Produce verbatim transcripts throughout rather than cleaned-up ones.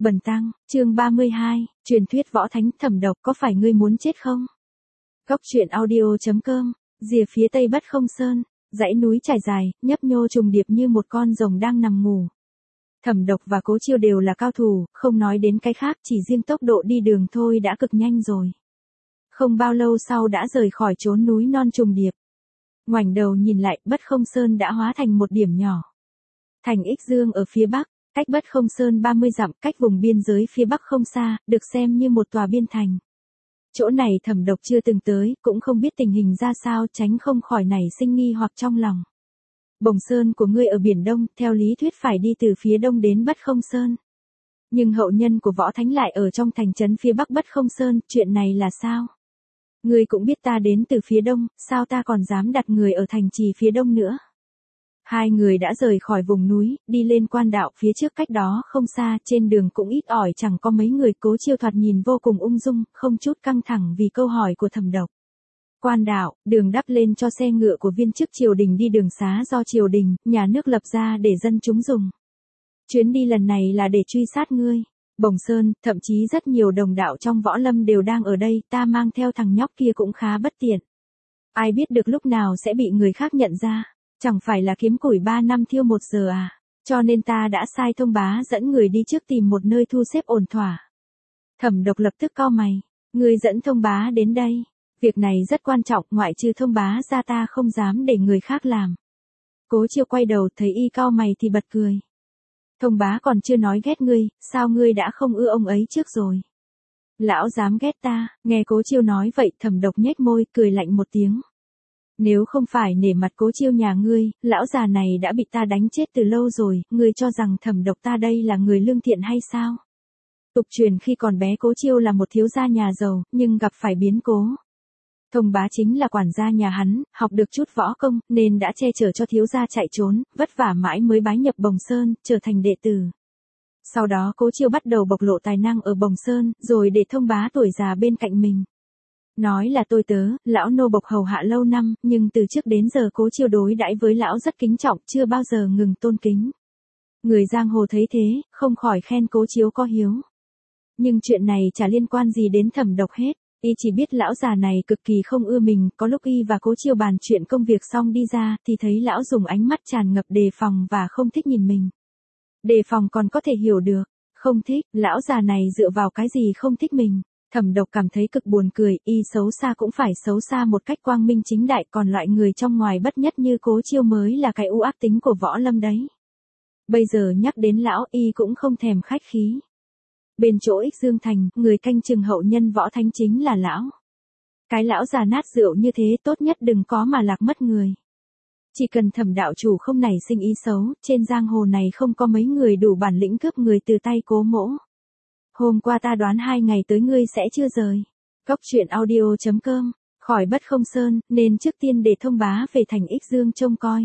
Bần tăng, chương ba mươi hai, truyền thuyết võ thánh Thẩm Độc, có phải ngươi muốn chết không? Góc truyện audio chấm com, rìa phía tây Bất Không Sơn, dãy núi trải dài, nhấp nhô trùng điệp như một con rồng đang nằm ngủ. Thẩm Độc và Cố Chiêu đều là cao thủ, không nói đến cái khác, chỉ riêng tốc độ đi đường thôi đã cực nhanh rồi. Không bao lâu sau đã rời khỏi chốn núi non trùng điệp. Ngoảnh đầu nhìn lại, Bất Không Sơn đã hóa thành một điểm nhỏ. Thành Ích Dương ở phía bắc, cách Bất Không Sơn ba mươi dặm, cách vùng biên giới phía bắc không xa, được xem như một tòa biên thành. Chỗ này Thẩm Độc chưa từng tới, cũng không biết tình hình ra sao, tránh không khỏi nảy sinh nghi hoặc trong lòng. Bồng Sơn của ngươi ở biển Đông, theo lý thuyết phải đi từ phía đông đến Bất Không Sơn. Nhưng hậu nhân của võ thánh lại ở trong thành trấn phía bắc Bất Không Sơn, chuyện này là sao? Ngươi cũng biết ta đến từ phía đông, sao ta còn dám đặt người ở thành trì phía đông nữa? Hai người đã rời khỏi vùng núi, đi lên quan đạo, phía trước cách đó không xa, trên đường cũng ít ỏi chẳng có mấy người. Cố Chiêu thoạt nhìn vô cùng ung dung, không chút căng thẳng vì câu hỏi của Thẩm Độc. Quan đạo, đường đắp lên cho xe ngựa của viên chức triều đình đi, đường xá do triều đình, nhà nước lập ra để dân chúng dùng. Chuyến đi lần này là để truy sát ngươi. Bồng Sơn, thậm chí rất nhiều đồng đạo trong võ lâm đều đang ở đây, ta mang theo thằng nhóc kia cũng khá bất tiện. Ai biết được lúc nào sẽ bị người khác nhận ra. Chẳng phải là kiếm củi ba năm thiêu một giờ à, cho nên ta đã sai thông bá dẫn người đi trước tìm một nơi thu xếp ổn thỏa. Thẩm Độc lập tức cau mày, ngươi dẫn thông bá đến đây, việc này rất quan trọng, ngoại trừ thông bá ra ta không dám để người khác làm. Cố Chiêu quay đầu thấy y cau mày thì bật cười. Thông bá còn chưa nói ghét ngươi, sao ngươi đã không ưa ông ấy trước rồi? Lão dám ghét ta, nghe Cố Chiêu nói vậy Thẩm Độc nhếch môi, cười lạnh một tiếng. Nếu không phải nể mặt Cố Chiêu nhà ngươi, lão già này đã bị ta đánh chết từ lâu rồi, ngươi cho rằng Thẩm Độc ta đây là người lương thiện hay sao? Tục truyền khi còn bé Cố Chiêu là một thiếu gia nhà giàu, nhưng gặp phải biến cố. Thông bá chính là quản gia nhà hắn, học được chút võ công, nên đã che chở cho thiếu gia chạy trốn, vất vả mãi mới bái nhập Bồng Sơn, trở thành đệ tử. Sau đó Cố Chiêu bắt đầu bộc lộ tài năng ở Bồng Sơn, rồi để thông bá tuổi già bên cạnh mình. Nói là tôi tớ, lão nô bộc hầu hạ lâu năm, nhưng từ trước đến giờ Cố Chiêu đối đãi với lão rất kính trọng, chưa bao giờ ngừng tôn kính. Người giang hồ thấy thế, không khỏi khen Cố Chiêu có hiếu. Nhưng chuyện này chả liên quan gì đến Thẩm Độc hết, y chỉ biết lão già này cực kỳ không ưa mình. Có lúc y và Cố Chiêu bàn chuyện công việc xong đi ra, thì thấy lão dùng ánh mắt tràn ngập đề phòng và không thích nhìn mình. Đề phòng còn có thể hiểu được, không thích, lão già này dựa vào cái gì không thích mình? Thẩm Độc cảm thấy cực buồn cười, y xấu xa cũng phải xấu xa một cách quang minh chính đại, còn loại người trong ngoài bất nhất như Cố Chiêu mới là cái u ác tính của võ lâm đấy. Bây giờ nhắc đến lão, y cũng không thèm khách khí. Bên chỗ Ích Dương Thành, người canh chừng hậu nhân võ thánh chính là lão. Cái lão già nát rượu như thế tốt nhất đừng có mà lạc mất người. Chỉ cần Thẩm đạo chủ không nảy sinh ý xấu, trên giang hồ này không có mấy người đủ bản lĩnh cướp người từ tay Cố mỗ. Hôm qua ta đoán hai ngày tới ngươi sẽ chưa rời. Góc truyện audio chấm com, khỏi Bất Không Sơn, nên trước tiên để thông bá về thành Ích Dương trông coi.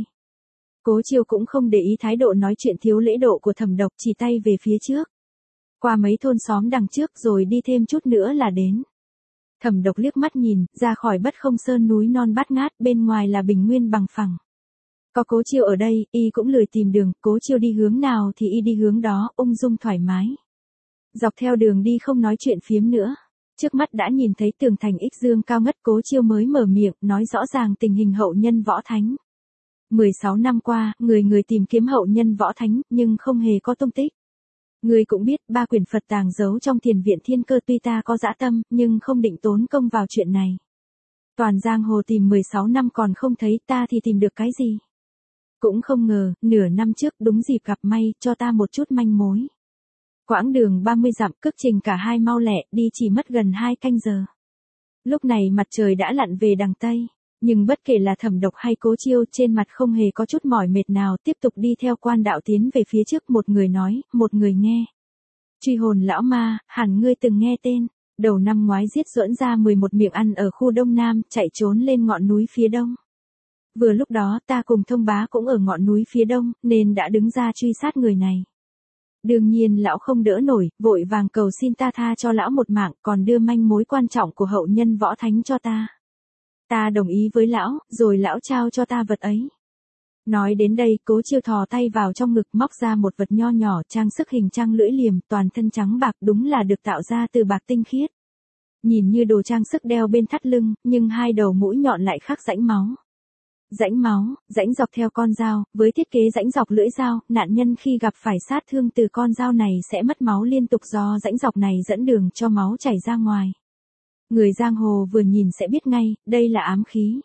Cố Chiêu cũng không để ý thái độ nói chuyện thiếu lễ độ của Thẩm Độc, chỉ tay về phía trước. Qua mấy thôn xóm đằng trước rồi đi thêm chút nữa là đến. Thẩm Độc liếc mắt nhìn, ra khỏi Bất Không Sơn núi non bát ngát, bên ngoài là bình nguyên bằng phẳng. Có Cố Chiêu ở đây, y cũng lười tìm đường, Cố Chiêu đi hướng nào thì y đi hướng đó, ung dung thoải mái. Dọc theo đường đi không nói chuyện phiếm nữa. Trước mắt đã nhìn thấy tường thành Ích Dương cao ngất. Cố Chiêu mới mở miệng, nói rõ ràng tình hình hậu nhân võ thánh. mười sáu năm qua, người người tìm kiếm hậu nhân võ thánh, nhưng không hề có tung tích. Người cũng biết, ba quyển Phật tàng giấu trong thiền viện Thiên Cơ, tuy ta có dã tâm, nhưng không định tốn công vào chuyện này. Toàn giang hồ tìm mười sáu năm còn không thấy, ta thì tìm được cái gì? Cũng không ngờ, nửa năm trước đúng dịp gặp may, cho ta một chút manh mối. Quãng đường ba mươi dặm, cước trình cả hai mau lẹ, đi chỉ mất gần hai canh giờ. Lúc này mặt trời đã lặn về đằng Tây, nhưng bất kể là Thẩm Độc hay Cố Chiêu, trên mặt không hề có chút mỏi mệt nào, tiếp tục đi theo quan đạo tiến về phía trước. Một người nói, một người nghe. Truy hồn lão ma, hẳn ngươi từng nghe tên. Đầu năm ngoái giết Duẫn ra mười một miệng ăn ở khu Đông Nam, chạy trốn lên ngọn núi phía đông. Vừa lúc đó ta cùng thông bá cũng ở ngọn núi phía đông, nên đã đứng ra truy sát người này. Đương nhiên lão không đỡ nổi, vội vàng cầu xin ta tha cho lão một mạng, còn đưa manh mối quan trọng của hậu nhân võ thánh cho ta. Ta đồng ý với lão, rồi lão trao cho ta vật ấy. Nói đến đây, Cố Chiêu thò tay vào trong ngực móc ra một vật nho nhỏ, trang sức hình trăng lưỡi liềm, toàn thân trắng bạc, đúng là được tạo ra từ bạc tinh khiết. Nhìn như đồ trang sức đeo bên thắt lưng, nhưng hai đầu mũi nhọn lại khắc rãnh máu. Rãnh máu, rãnh dọc theo con dao, với thiết kế rãnh dọc lưỡi dao, nạn nhân khi gặp phải sát thương từ con dao này sẽ mất máu liên tục do rãnh dọc này dẫn đường cho máu chảy ra ngoài. Người giang hồ vừa nhìn sẽ biết ngay, đây là ám khí.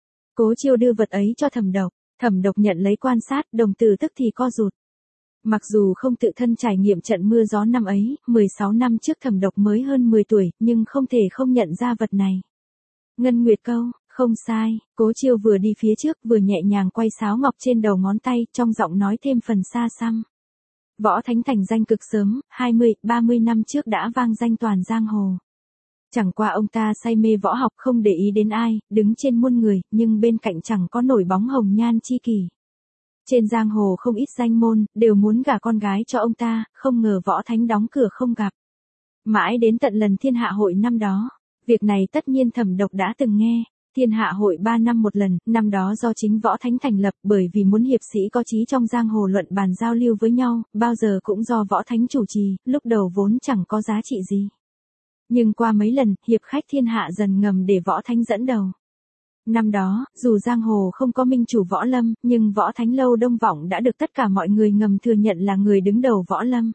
Cố Chiêu đưa vật ấy cho Thẩm Độc, Thẩm Độc nhận lấy quan sát, đồng tử tức thì co rụt. Mặc dù không tự thân trải nghiệm trận mưa gió năm ấy, mười sáu năm trước Thẩm Độc mới hơn mười tuổi, nhưng không thể không nhận ra vật này. Ngân Nguyệt Câu, không sai, Cố Chiêu vừa đi phía trước vừa nhẹ nhàng quay sáo ngọc trên đầu ngón tay, trong giọng nói thêm phần xa xăm. Võ Thánh thành danh cực sớm, hai mươi, ba mươi năm trước đã vang danh toàn giang hồ. Chẳng qua ông ta say mê võ học không để ý đến ai, đứng trên muôn người, nhưng bên cạnh chẳng có nổi bóng hồng nhan chi kỷ. Trên giang hồ không ít danh môn, đều muốn gả con gái cho ông ta, không ngờ Võ Thánh đóng cửa không gặp. Mãi đến tận lần thiên hạ hội năm đó, việc này tất nhiên Thẩm Độc đã từng nghe. Thiên hạ hội ba năm một lần, năm đó do chính Võ Thánh thành lập bởi vì muốn hiệp sĩ có chí trong giang hồ luận bàn giao lưu với nhau, bao giờ cũng do Võ Thánh chủ trì, lúc đầu vốn chẳng có giá trị gì. Nhưng qua mấy lần, hiệp khách thiên hạ dần ngầm để Võ Thánh dẫn đầu. Năm đó, dù giang hồ không có minh chủ Võ Lâm, nhưng Võ Thánh Lâu Đông Vọng đã được tất cả mọi người ngầm thừa nhận là người đứng đầu Võ Lâm.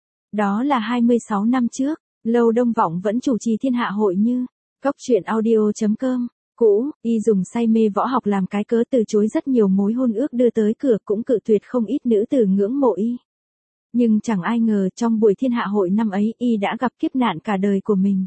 Đó là hai mươi sáu năm trước, Lâu Đông Vọng vẫn chủ trì thiên hạ hội như cốc truyện audio chấm com. Cũ, y dùng say mê võ học làm cái cớ từ chối rất nhiều mối hôn ước đưa tới cửa, cũng cự tuyệt không ít nữ tử ngưỡng mộ y. Nhưng chẳng ai ngờ trong buổi thiên hạ hội năm ấy y đã gặp kiếp nạn cả đời của mình.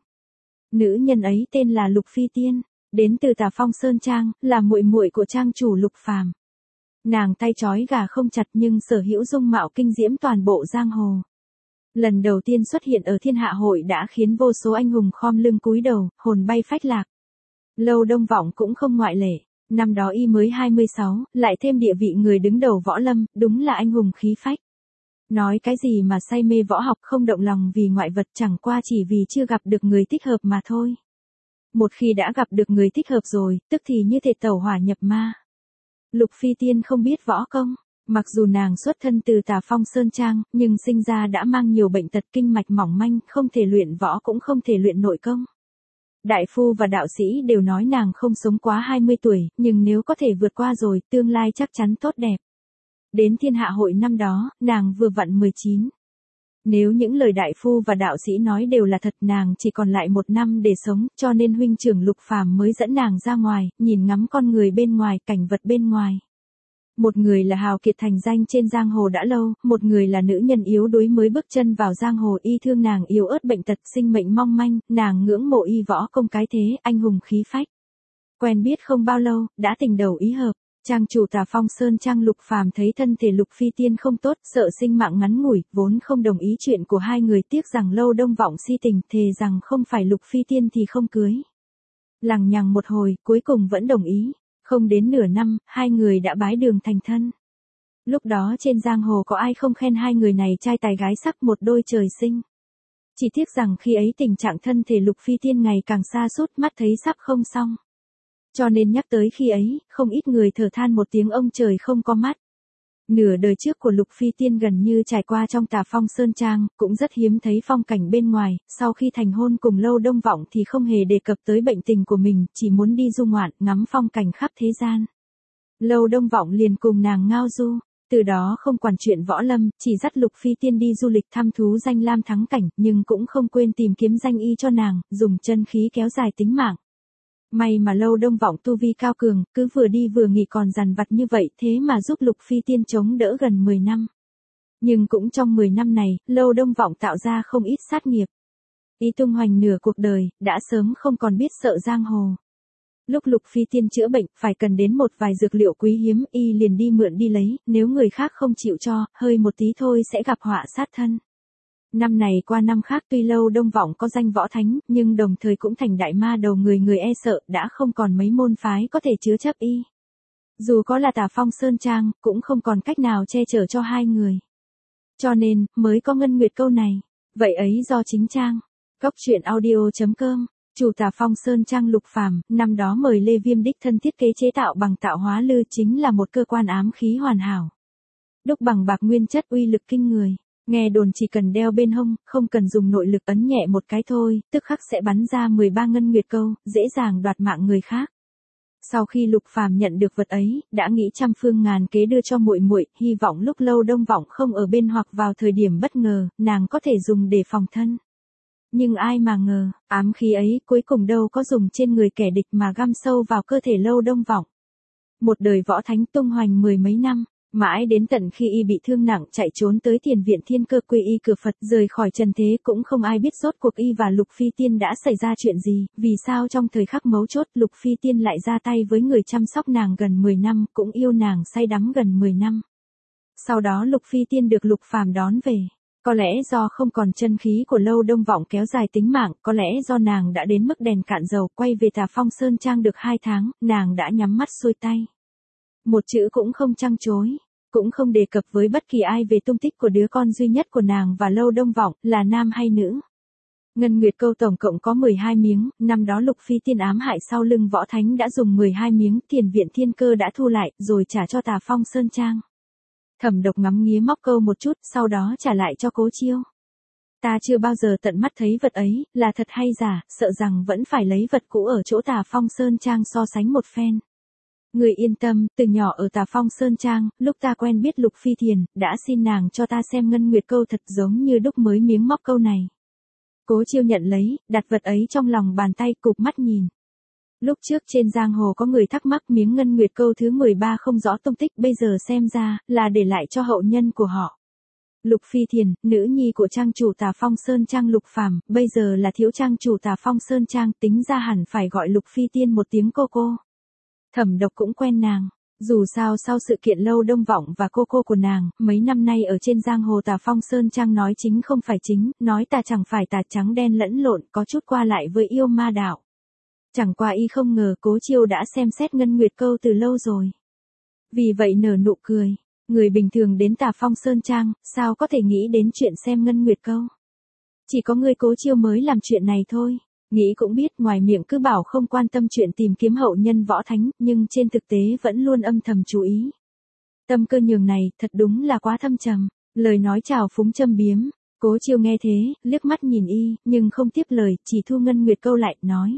Nữ nhân ấy tên là Lục Phi Tiên, đến từ Tà Phong Sơn Trang, là muội muội của trang chủ Lục Phàm. Nàng tay trói gà không chặt nhưng sở hữu dung mạo kinh diễm toàn bộ giang hồ. Lần đầu tiên xuất hiện ở thiên hạ hội đã khiến vô số anh hùng khom lưng cúi đầu, hồn bay phách lạc. Lâu Đông Vọng cũng không ngoại lệ, năm đó y mới hai mươi sáu, lại thêm địa vị người đứng đầu Võ Lâm, đúng là anh hùng khí phách. Nói cái gì mà say mê võ học không động lòng vì ngoại vật, chẳng qua chỉ vì chưa gặp được người thích hợp mà thôi. Một khi đã gặp được người thích hợp rồi, tức thì như thể tẩu hỏa nhập ma. Lục Phi Tiên không biết võ công, mặc dù nàng xuất thân từ Tà Phong Sơn Trang, nhưng sinh ra đã mang nhiều bệnh tật kinh mạch mỏng manh, không thể luyện võ cũng không thể luyện nội công. Đại phu và đạo sĩ đều nói nàng không sống quá hai mươi tuổi, nhưng nếu có thể vượt qua rồi, tương lai chắc chắn tốt đẹp. Đến thiên hạ hội năm đó, nàng vừa vặn mười chín. Nếu những lời đại phu và đạo sĩ nói đều là thật, nàng chỉ còn lại một năm để sống, cho nên huynh trưởng Lục Phàm mới dẫn nàng ra ngoài, nhìn ngắm con người bên ngoài, cảnh vật bên ngoài. Một người là hào kiệt thành danh trên giang hồ đã lâu, một người là nữ nhân yếu đuối mới bước chân vào giang hồ, y thương nàng yếu ớt bệnh tật, sinh mệnh mong manh, nàng ngưỡng mộ y võ công cái thế, anh hùng khí phách. Quen biết không bao lâu, đã tình đầu ý hợp. Trang chủ Tà Phong Sơn Trang Lục Phàm thấy thân thể Lục Phi Tiên không tốt, sợ sinh mạng ngắn ngủi, vốn không đồng ý chuyện của hai người, tiếc rằng Lâu Đông Vọng si tình, thề rằng không phải Lục Phi Tiên thì không cưới. Lằng nhằng một hồi, cuối cùng vẫn đồng ý. Không đến nửa năm, hai người đã bái đường thành thân. Lúc đó trên giang hồ có ai không khen hai người này trai tài gái sắc, một đôi trời sinh. Chỉ tiếc rằng khi ấy tình trạng thân thể Lục Phi Tiên ngày càng sa sút, mắt thấy sắp không xong. Cho nên nhắc tới khi ấy, không ít người thở than một tiếng ông trời không có mắt. Nửa đời trước của Lục Phi Tiên gần như trải qua trong Tà Phong Sơn Trang, cũng rất hiếm thấy phong cảnh bên ngoài, sau khi thành hôn cùng Lâu Đông Vọng thì không hề đề cập tới bệnh tình của mình, chỉ muốn đi du ngoạn, ngắm phong cảnh khắp thế gian. Lâu Đông Vọng liền cùng nàng ngao du, từ đó không quản chuyện võ lâm, chỉ dắt Lục Phi Tiên đi du lịch thăm thú danh lam thắng cảnh, nhưng cũng không quên tìm kiếm danh y cho nàng, dùng chân khí kéo dài tính mạng. May mà Lâu Đông Vọng tu vi cao cường, cứ vừa đi vừa nghỉ còn dằn vặt như vậy, thế mà giúp Lục Phi Tiên chống đỡ gần mười năm. Nhưng cũng trong mười năm này, Lâu Đông Vọng tạo ra không ít sát nghiệp. Y tung hoành nửa cuộc đời, đã sớm không còn biết sợ giang hồ. Lúc Lục Phi Tiên chữa bệnh, phải cần đến một vài dược liệu quý hiếm, y liền đi mượn đi lấy, nếu người khác không chịu cho, hơi một tí thôi sẽ gặp họa sát thân. Năm này qua năm khác, tuy Lâu Đông Vọng có danh võ thánh, nhưng đồng thời cũng thành đại ma đầu người người e sợ, đã không còn mấy môn phái có thể chứa chấp y. Dù có là Tà Phong Sơn Trang, cũng không còn cách nào che chở cho hai người. Cho nên, mới có Ngân Nguyệt Câu này. Vậy ấy do chính Trang. cốc truyện audio chấm com Chủ Tà Phong Sơn Trang Lục Phàm, năm đó mời Lê Viêm đích thân thiết kế chế tạo bằng tạo hóa lư chính là một cơ quan ám khí hoàn hảo. Đúc bằng bạc nguyên chất uy lực kinh người. Nghe đồn chỉ cần đeo bên hông, không cần dùng nội lực ấn nhẹ một cái thôi, tức khắc sẽ bắn ra mười ba ngân nguyệt câu, dễ dàng đoạt mạng người khác. Sau khi Lục Phàm nhận được vật ấy, đã nghĩ trăm phương ngàn kế đưa cho muội muội, hy vọng lúc Lâu Đông Vọng không ở bên hoặc vào thời điểm bất ngờ, nàng có thể dùng để phòng thân. Nhưng ai mà ngờ, ám khí ấy cuối cùng đâu có dùng trên người kẻ địch mà găm sâu vào cơ thể Lâu Đông Vọng. Một đời võ thánh tung hoành mười mấy năm, mãi đến tận khi y bị thương nặng chạy trốn tới Tiền Viện Thiên Cơ quy y cửa Phật, rời khỏi trần thế cũng không ai biết rốt cuộc y và Lục Phi Tiên đã xảy ra chuyện gì, vì sao trong thời khắc mấu chốt Lục Phi Tiên lại ra tay với người chăm sóc nàng gần mười năm, cũng yêu nàng say đắm gần mười năm. Sau đó Lục Phi Tiên được Lục Phàm đón về. Có lẽ do không còn chân khí của Lâu Đông Vọng kéo dài tính mạng, có lẽ do nàng đã đến mức đèn cạn dầu, quay về Tà Phong Sơn Trang được hai tháng, nàng đã nhắm mắt xuôi tay. Một chữ cũng không trăng chối, cũng không đề cập với bất kỳ ai về tung tích của đứa con duy nhất của nàng và Lâu Đông Vọng, là nam hay nữ. Ngân nguyệt câu tổng cộng có mười hai miếng, năm đó Lục Phi Tiên ám hại sau lưng võ thánh đã dùng mười hai miếng, Tiền Viện Thiên Cơ đã thu lại, rồi trả cho Tà Phong Sơn Trang. Thẩm Độc ngắm nghía móc câu một chút, sau đó trả lại cho Cố Chiêu. Ta chưa bao giờ tận mắt thấy vật ấy, là thật hay giả, sợ rằng vẫn phải lấy vật cũ ở chỗ Tà Phong Sơn Trang so sánh một phen. Người yên tâm, từ nhỏ ở Tà Phong Sơn Trang, lúc ta quen biết Lục Phi Thiền, đã xin nàng cho ta xem ngân nguyệt câu thật giống như đúc mới miếng móc câu này. Cố Chiêu nhận lấy, đặt vật ấy trong lòng bàn tay, cụp mắt nhìn. Lúc trước trên giang hồ có người thắc mắc miếng ngân nguyệt câu thứ mười ba không rõ tung tích, bây giờ xem ra, là để lại cho hậu nhân của họ. Lục Phi Thiền, nữ nhi của trang chủ Tà Phong Sơn Trang Lục Phàm, bây giờ là thiếu trang chủ Tà Phong Sơn Trang, tính ra hẳn phải gọi Lục Phi Tiên một tiếng cô cô. Thẩm Độc cũng quen nàng. Dù sao sau sự kiện Lâu Đông Vọng và cô cô của nàng, mấy năm nay ở trên giang hồ Tà Phong Sơn Trang nói chính không phải chính, nói tà chẳng phải tà, trắng đen lẫn lộn, có chút qua lại với yêu ma đạo. Chẳng qua y không ngờ Cố Chiêu đã xem xét ngân nguyệt câu từ lâu rồi. Vì vậy nở nụ cười, người bình thường đến Tà Phong Sơn Trang, sao có thể nghĩ đến chuyện xem ngân nguyệt câu. Chỉ có người Cố Chiêu mới làm chuyện này thôi. Nghĩ cũng biết, ngoài miệng cứ bảo không quan tâm chuyện tìm kiếm hậu nhân võ thánh, nhưng trên thực tế vẫn luôn âm thầm chú ý. Tâm cơ nhường này, thật đúng là quá thâm trầm, lời nói trào phúng châm biếm. Cố Chiêu nghe thế, liếc mắt nhìn y, nhưng không tiếp lời, chỉ thu ngân nguyệt câu lại, nói.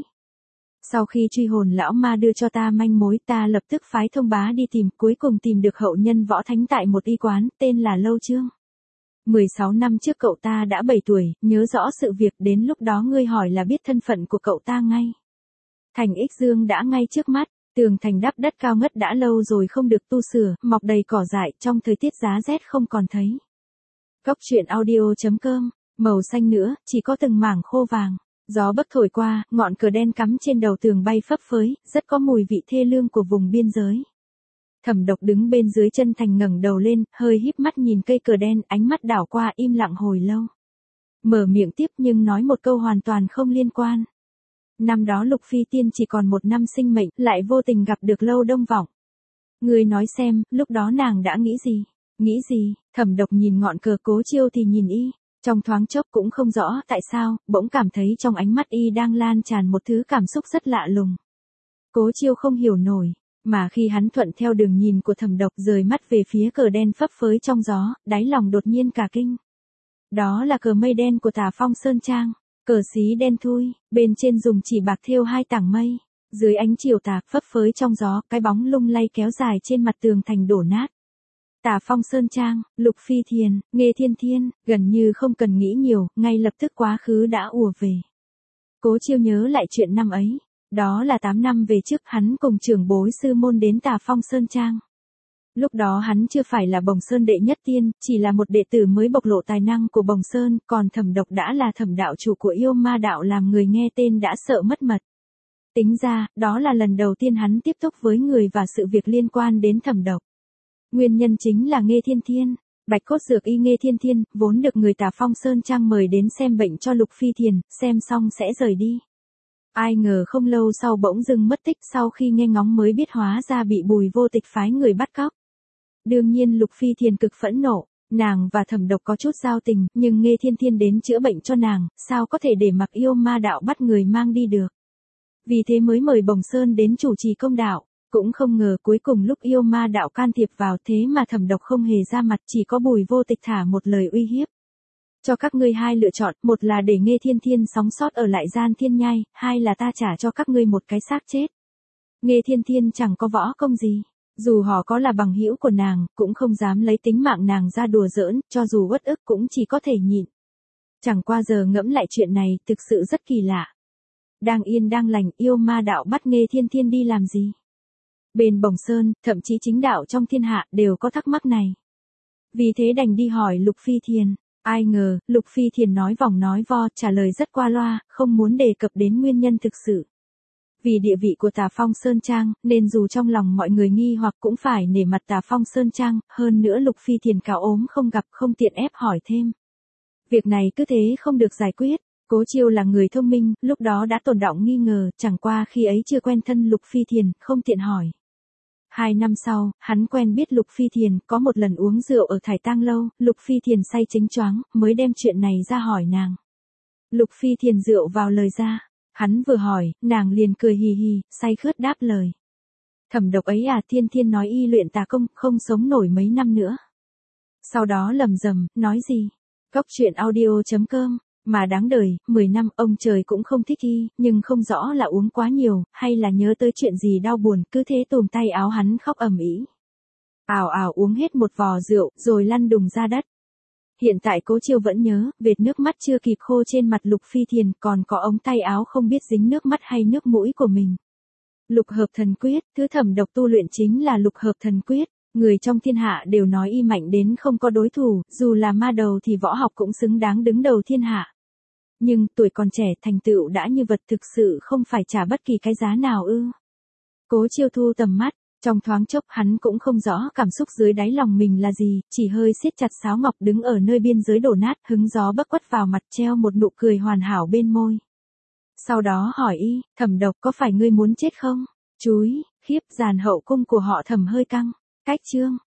Sau khi truy hồn lão ma đưa cho ta manh mối, ta lập tức phái thông bá đi tìm, cuối cùng tìm được hậu nhân võ thánh tại một y quán, tên là Lâu Trương. mười sáu năm trước cậu ta đã bảy tuổi, nhớ rõ sự việc, đến lúc đó ngươi hỏi là biết thân phận của cậu ta ngay. Thành Ích Dương đã ngay trước mắt, tường thành đắp đất cao ngất đã lâu rồi không được tu sửa, mọc đầy cỏ dại, trong thời tiết giá rét không còn thấy. Góc truyện audio chấm com, màu xanh nữa, chỉ có từng mảng khô vàng. Gió bấc thổi qua, ngọn cờ đen cắm trên đầu tường bay phấp phới, rất có mùi vị thê lương của vùng biên giới. Thẩm Độc đứng bên dưới chân thành ngẩng đầu lên, hơi híp mắt nhìn cây cờ đen, ánh mắt đảo qua im lặng hồi lâu. Mở miệng tiếp nhưng nói một câu hoàn toàn không liên quan. Năm đó Lục Phi Tiên chỉ còn một năm sinh mệnh, lại vô tình gặp được Lâu Đông Vọng. Người nói xem, lúc đó nàng đã nghĩ gì? Nghĩ gì? Thẩm Độc nhìn ngọn cờ, Cố Chiêu thì nhìn y. Trong thoáng chốc cũng không rõ tại sao, bỗng cảm thấy trong ánh mắt y đang lan tràn một thứ cảm xúc rất lạ lùng. Cố Chiêu không hiểu nổi, mà khi hắn thuận theo đường nhìn của Thẩm Độc rời mắt về phía cờ đen phấp phới trong gió, đáy lòng đột nhiên cả kinh. Đó là cờ mây đen của Tà Phong Sơn Trang, cờ xí đen thui, bên trên dùng chỉ bạc thêu hai tảng mây, dưới ánh chiều tà phấp phới trong gió, cái bóng lung lay kéo dài trên mặt tường thành đổ nát. Tà Phong Sơn Trang, Lục Phi Thiền, Nghê Thiên Thiên, gần như không cần nghĩ nhiều, ngay lập tức quá khứ đã ùa về. Cố Chiêu nhớ lại chuyện năm ấy, đó là tám năm về trước, hắn cùng trưởng bối sư môn đến Tà Phong Sơn Trang. Lúc đó hắn chưa phải là Bồng Sơn đệ nhất tiên, chỉ là một đệ tử mới bộc lộ tài năng của Bồng Sơn, còn Thẩm Độc đã là Thẩm đạo chủ của yêu ma đạo, làm người nghe tên đã sợ mất mật. Tính ra, đó là lần đầu tiên hắn tiếp xúc với người và sự việc liên quan đến Thẩm Độc. Nguyên nhân chính là Nghê Thiên Thiên, Bạch Cốt Dược Y Nghê Thiên Thiên, vốn được người Tà Phong Sơn Trang mời đến xem bệnh cho Lục Phi Thiền, xem xong sẽ rời đi. Ai ngờ không lâu sau bỗng dưng mất tích, sau khi nghe ngóng mới biết hóa ra bị Bùi Vô Tịch phái người bắt cóc. Đương nhiên Lục Phi Thiền cực phẫn nộ, Nàng và Thẩm Độc có chút giao tình, nhưng Nghê Thiên Thiên đến chữa bệnh cho nàng, sao có thể để mặc yêu ma đạo bắt người mang đi được. Vì thế mới mời Bồng Sơn đến chủ trì công đạo, cũng không ngờ cuối cùng lúc yêu ma đạo can thiệp vào thế mà Thẩm Độc không hề ra mặt, chỉ có Bùi Vô Tịch thả một lời uy hiếp. Cho các ngươi hai lựa chọn, một là để Nghê Thiên Thiên sống sót ở lại gian thiên nhai, hai là ta trả cho các ngươi một cái xác chết. Nghê Thiên Thiên chẳng có võ công gì, dù họ có là bằng hữu của nàng, cũng không dám lấy tính mạng nàng ra đùa giỡn, cho dù uất ức cũng chỉ có thể nhịn. Chẳng qua giờ ngẫm lại chuyện này, thực sự rất kỳ lạ. Đang yên đang lành, yêu ma đạo bắt Nghê Thiên Thiên đi làm gì? Bên Bồng Sơn, thậm chí chính đạo trong thiên hạ đều có thắc mắc này. Vì thế đành đi hỏi Lục Phi Thiền. Ai ngờ, Lục Phi Thiền nói vòng nói vo, trả lời rất qua loa, không muốn đề cập đến nguyên nhân thực sự. Vì địa vị của Tà Phong Sơn Trang, nên dù trong lòng mọi người nghi hoặc cũng phải nể mặt Tà Phong Sơn Trang, hơn nữa Lục Phi Thiền cao ốm không gặp, không tiện ép hỏi thêm. Việc này cứ thế không được giải quyết. Cố Chiêu là người thông minh, lúc đó đã tồn đọng nghi ngờ, chẳng qua khi ấy chưa quen thân Lục Phi Thiền, không tiện hỏi. Hai năm sau, hắn quen biết Lục Phi Thiền, có một lần uống rượu ở Thải Tang Lâu, Lục Phi Thiền say chánh choáng, mới đem chuyện này ra hỏi nàng. Lục Phi Thiền rượu vào lời ra, hắn vừa hỏi, nàng liền cười hì hì, say khướt đáp lời. Thẩm Độc ấy à, Thiên Thiên nói y luyện tà công, không sống nổi mấy năm nữa. Sau đó lầm rầm, nói gì? Cóc truyện audio chấm com. Mà đáng đời, mười năm ông trời cũng không thích y, nhưng không rõ là uống quá nhiều, hay là nhớ tới chuyện gì đau buồn, cứ thế tùm tay áo hắn khóc ầm ĩ. Ào ào uống hết một vò rượu, rồi lăn đùng ra đất. Hiện tại Cố Chiêu vẫn nhớ, vệt nước mắt chưa kịp khô trên mặt Lục Phi Thiền, còn có ống tay áo không biết dính nước mắt hay nước mũi của mình. Lục Hợp Thần Quyết, thứ Thẩm Độc tu luyện chính là Lục Hợp Thần Quyết. Người trong thiên hạ đều nói y mạnh đến không có đối thủ, dù là ma đầu thì võ học cũng xứng đáng đứng đầu thiên hạ. Nhưng tuổi còn trẻ thành tựu đã như vật thực sự không phải trả bất kỳ cái giá nào ư. Cố Chiêu thu tầm mắt, trong thoáng chốc hắn cũng không rõ cảm xúc dưới đáy lòng mình là gì, chỉ hơi siết chặt sáo ngọc đứng ở nơi biên giới đổ nát, hứng gió bất quất vào mặt treo một nụ cười hoàn hảo bên môi. Sau đó hỏi y, Thẩm Độc có phải ngươi muốn chết không? Chúi, khiếp, dàn hậu cung của họ Thẩm hơi căng. Cách chương